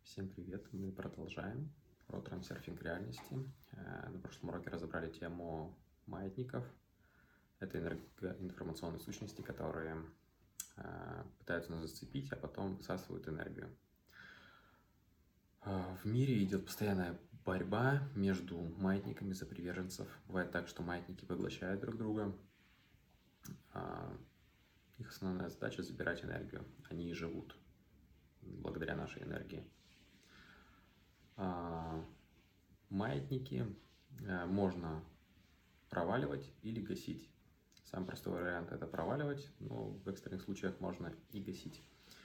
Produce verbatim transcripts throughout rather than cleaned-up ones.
Всем привет! Мы продолжаем про трансерфинг реальности. Э, На прошлом уроке разобрали тему маятников. Это энергоинформационные сущности, которые э, пытаются нас зацепить, а потом высасывают энергию. Э, В мире идет постоянная борьба между маятниками за приверженцев. Бывает так, что маятники поглощают друг друга. А Их основная задача — забирать энергию. Они и живут благодаря нашей энергии. А, Маятники э, можно проваливать или гасить. Самый простой вариант — это проваливать, но в экстренных случаях можно и гасить.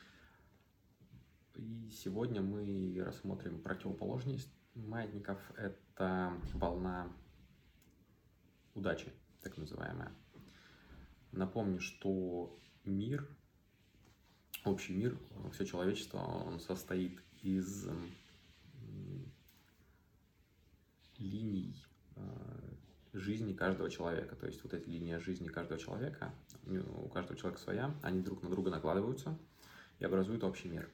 И сегодня мы рассмотрим противоположность маятников. Это волна удачи, так называемая. Напомню, что мир, общий мир, все человечество, он состоит из линий жизни каждого человека. То есть вот эти линии жизни каждого человека, у каждого человека своя, они друг на друга накладываются и образуют общий мир.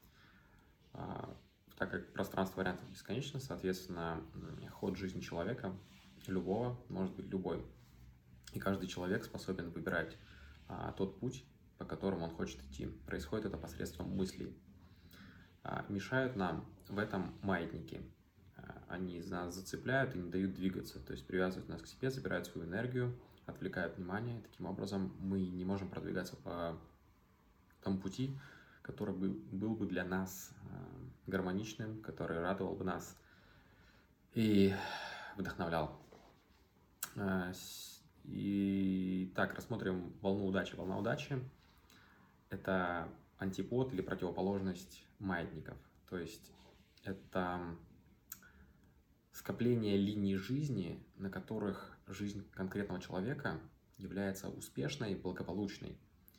Так как пространство вариантов бесконечно, соответственно, ход жизни человека, любого, может быть любой. И каждый человек способен выбирать тот путь, по которому он хочет идти. Происходит это посредством мыслей. Мешают нам в этом маятники. Они нас зацепляют и не дают двигаться, то есть привязывают нас к себе, забирают свою энергию, отвлекают внимание. Таким образом, мы не можем продвигаться по тому пути, который бы, был бы для нас гармоничным, который радовал бы нас и вдохновлял. И так, рассмотрим волну удачи. Волна удачи — это антипод или противоположность маятников. То есть это скопление линий жизни, на которых жизнь конкретного человека является успешной и благополучной.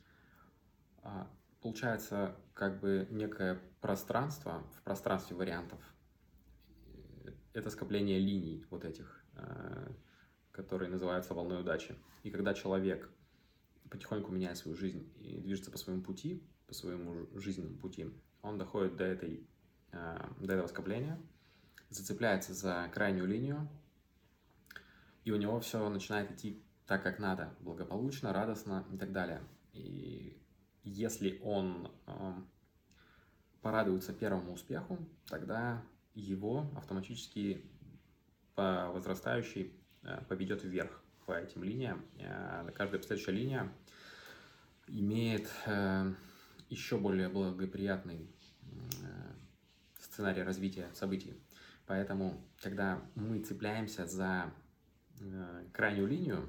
Получается как бы некое пространство в пространстве вариантов. Это скопление линий вот этих, которые называются волной удачи. И когда человек потихоньку меняет свою жизнь и движется по своему пути, по своему жизненному пути, он доходит до, этой, до этого скопления, зацепляется за крайнюю линию, и у него все начинает идти так, как надо, благополучно, радостно и так далее. И если он э, порадуется первому успеху, тогда его автоматически по возрастающей э, поведет вверх по этим линиям. Э, каждая последующая линия имеет э, еще более благоприятный э, сценарий развития событий. Поэтому, когда мы цепляемся за э, крайнюю линию,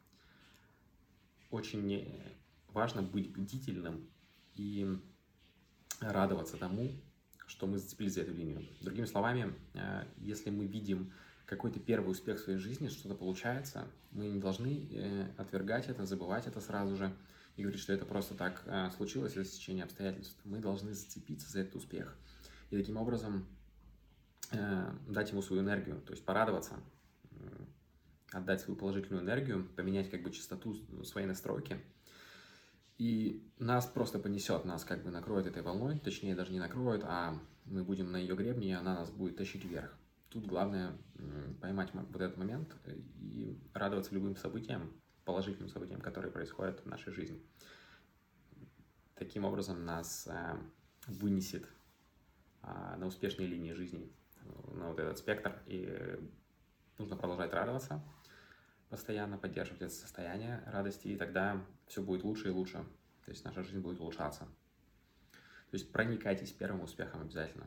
очень важно быть бдительным и радоваться тому, что мы зацепились за эту линию. Другими словами, э, если мы видим какой-то первый успех в своей жизни, что-то получается, мы не должны э, отвергать это, забывать это сразу же и говорить, что это просто так э, случилось из-за стечения обстоятельств. Мы должны зацепиться за этот успех и таким образом дать ему свою энергию, то есть порадоваться, отдать свою положительную энергию, поменять как бы частоту своей настройки, и нас просто понесет, нас как бы накроет этой волной, точнее даже не накроет, а мы будем на ее гребне, и она нас будет тащить вверх. Тут главное поймать вот этот момент и радоваться любым событиям, положительным событиям, которые происходят в нашей жизни. Таким образом нас вынесет на успешные линии жизни, на вот этот спектр, и нужно продолжать радоваться, постоянно поддерживать это состояние радости, и тогда все будет лучше и лучше, то есть наша жизнь будет улучшаться. То есть проникайтесь первым успехом обязательно.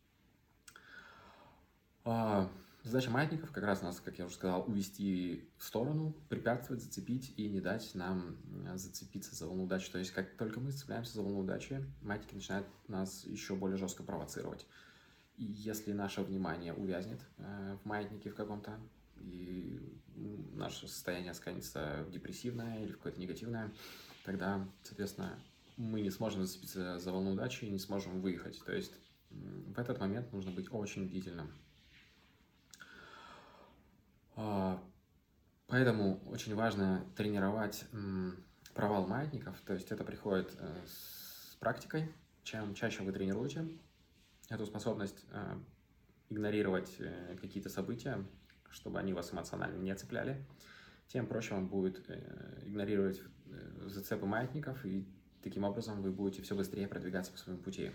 Задача маятников как раз нас, как я уже сказал, увести в сторону, препятствовать, зацепить и не дать нам зацепиться за волну удачи. То есть как только мы зацепляемся за волну удачи, маятники начинают нас еще более жестко провоцировать. И если наше внимание увязнет в маятнике в каком-то, и наше состояние скатится в депрессивное или в какое-то негативное, тогда, соответственно, мы не сможем зацепиться за волну удачи и не сможем выехать. То есть в этот момент нужно быть очень бдительным. Поэтому очень важно тренировать провал маятников, то есть это приходит с практикой. Чем чаще вы тренируете, эту способность э, игнорировать э, какие-то события, чтобы они вас эмоционально не цепляли, тем проще вам будет э, игнорировать э, зацепы маятников, и таким образом вы будете все быстрее продвигаться по своему пути.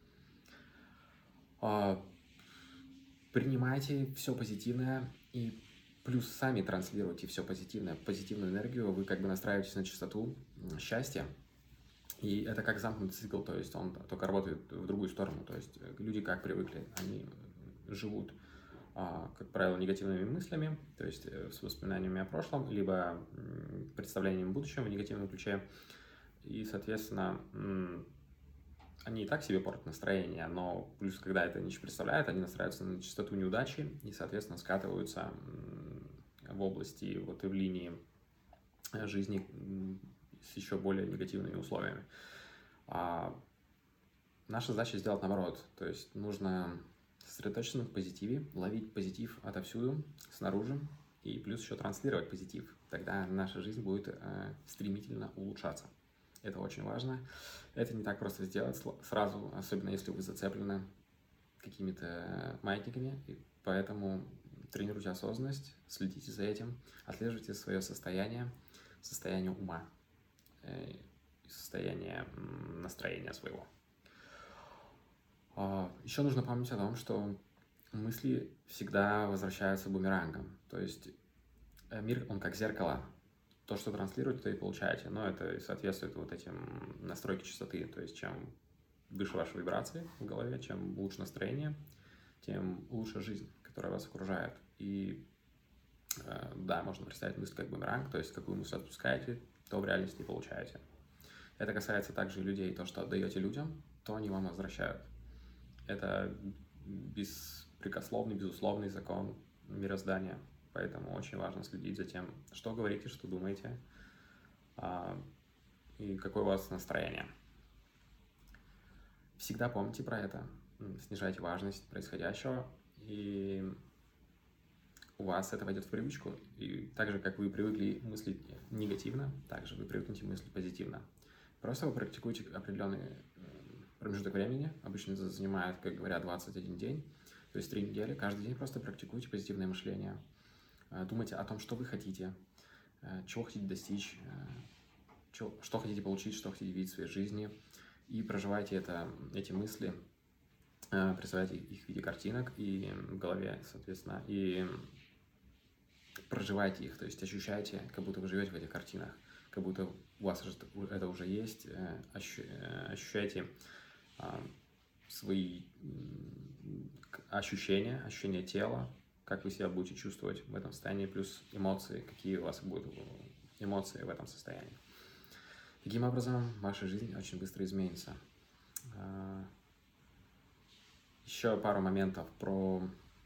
Э, принимайте все позитивное и плюс сами транслируйте все позитивное, позитивную энергию, вы как бы настраиваетесь на частоту счастья. И это как замкнутый цикл, то есть он только работает в другую сторону. То есть люди как привыкли, они живут, как правило, негативными мыслями, то есть с воспоминаниями о прошлом, либо представлениями о будущем в негативном ключе. И, соответственно, они и так себе портят настроение, но плюс, когда это ничего представляют, они настраиваются на частоту неудачи и, соответственно, скатываются в области, вот и в линии жизни с еще более негативными условиями. А наша задача сделать наоборот, то есть нужно сосредоточиться на позитиве, ловить позитив отовсюду, снаружи, и плюс еще транслировать позитив. Тогда наша жизнь будет э, стремительно улучшаться. Это очень важно. Это не так просто сделать сразу, особенно если вы зацеплены какими-то маятниками, и поэтому тренируйте осознанность, следите за этим, отслеживайте свое состояние, состояние ума, состояние настроения своего. Еще нужно помнить о том, что мысли всегда возвращаются бумерангом. То есть мир, он как зеркало. То, что транслируете, то и получаете. Но это соответствует вот этим настройке частоты. То есть чем выше ваши вибрации в голове, чем лучше настроение, тем лучше жизнь, которая вас окружает. И да, можно представить мысль как бумеранг, то есть какую мысль отпускаете, то в реальности получаете. Это касается также и людей. То, что отдаете людям, то они вам возвращают. Это беспрекословный, безусловный закон мироздания. Поэтому очень важно следить за тем, что говорите, что думаете, и какое у вас настроение. Всегда помните про это, снижайте важность происходящего, и у вас это войдет в привычку. И так же, как вы привыкли мыслить негативно, так же вы привыкнете мыслить позитивно. Просто вы практикуете определенный промежуток времени, обычно это занимает, как говорят, двадцать один день, то есть три недели. Каждый день просто практикуйте позитивное мышление. Думайте о том, что вы хотите, чего хотите достичь, что хотите получить, что хотите видеть в своей жизни. И проживайте это, эти мысли, представляйте их в виде картинок и в голове, соответственно, и проживайте их, то есть ощущайте, как будто вы живете в этих картинах, как будто у вас это уже есть, ощущайте свои ощущения, ощущения тела, как вы себя будете чувствовать в этом состоянии, плюс эмоции, какие у вас будут эмоции в этом состоянии. Таким образом, ваша жизнь очень быстро изменится. Еще пару моментов про,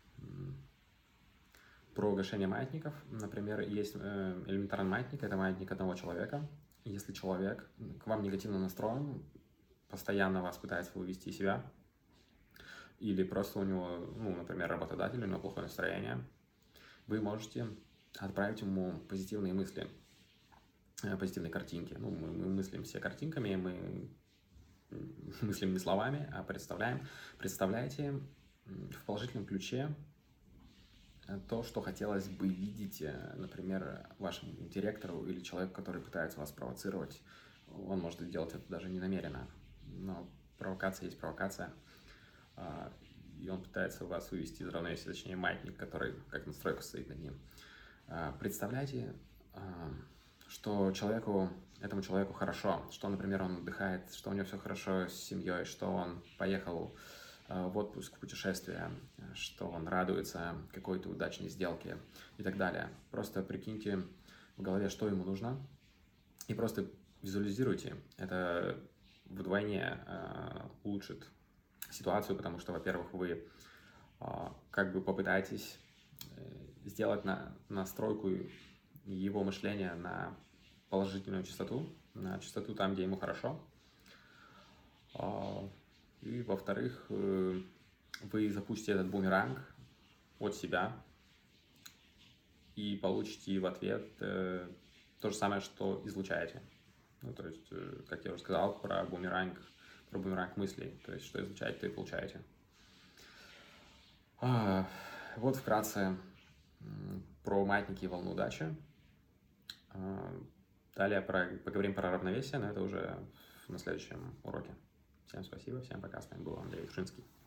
про гашение маятников. Например, есть элементарный маятник, это маятник одного человека. Если человек к вам негативно настроен, постоянно вас пытается вывести из себя, или просто у него, ну, например, работодатель, у него плохое настроение, вы можете отправить ему позитивные мысли, позитивные картинки. Ну, мы, мы мыслим все картинками, мы мыслим не словами, а представляем. Представляете в положительном ключе то, что хотелось бы видеть, например, вашему директору или человеку, который пытается вас провоцировать. Он может делать это даже не намеренно, но провокация есть провокация. И он пытается вас вывести из равновесия, точнее, маятник, который как настройка стоит над ним. Представляйте, что человеку, этому человеку хорошо, что, например, он отдыхает, что у него все хорошо с семьей, что он поехал в отпуск, в путешествие, что он радуется какой-то удачной сделке и так далее. Просто прикиньте в голове, что ему нужно, и просто визуализируйте. Это вдвойне улучшит ситуацию, потому что, во-первых, вы как бы попытаетесь сделать на, настройку его мышления на положительную частоту, на частоту там, где ему хорошо. И, во-вторых, вы запустите этот бумеранг от себя и получите в ответ то же самое, что излучаете. Ну, то есть, как я уже сказал, про бумеранг, про бумеранг мыслей. То есть, что излучаете, то и получаете. А, вот вкратце про маятники и волну удачи. Далее про, поговорим про равновесие, но это уже на следующем уроке. Всем спасибо, всем пока. С вами был Андрей Ушинский.